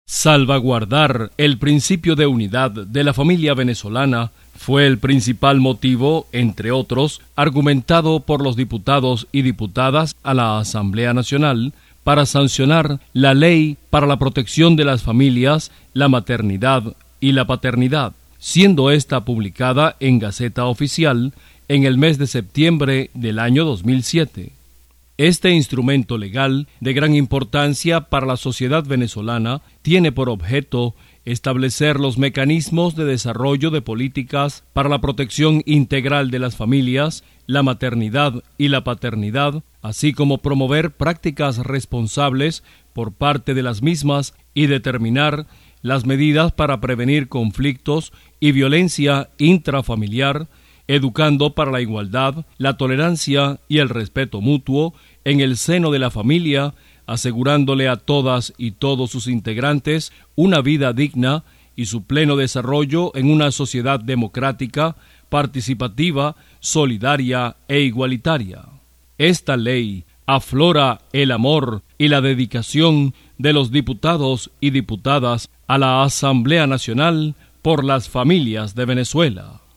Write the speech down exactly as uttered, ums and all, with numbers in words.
Salvaguardar el principio de unidad de la familia venezolana fue el principal motivo, entre otros, argumentado por los diputados y diputadas a la Asamblea Nacional para sancionar la Ley para la Protección de las Familias, la Maternidad y la Paternidad, siendo esta publicada en Gaceta Oficial en el mes de septiembre del año dos mil siete. Este instrumento legal, de gran importancia para la sociedad venezolana, tiene por objeto establecer los mecanismos de desarrollo de políticas para la protección integral de las familias, la maternidad y la paternidad, así como promover prácticas responsables por parte de las mismas y determinar las medidas para prevenir conflictos y violencia intrafamiliar, educando para la igualdad, la tolerancia y el respeto mutuo en el seno de la familia, asegurándole a todas y todos sus integrantes una vida digna y su pleno desarrollo en una sociedad democrática, participativa, solidaria e igualitaria. Esta ley aflora el amor y la dedicación de los diputados y diputadas a la Asamblea Nacional por las familias de Venezuela.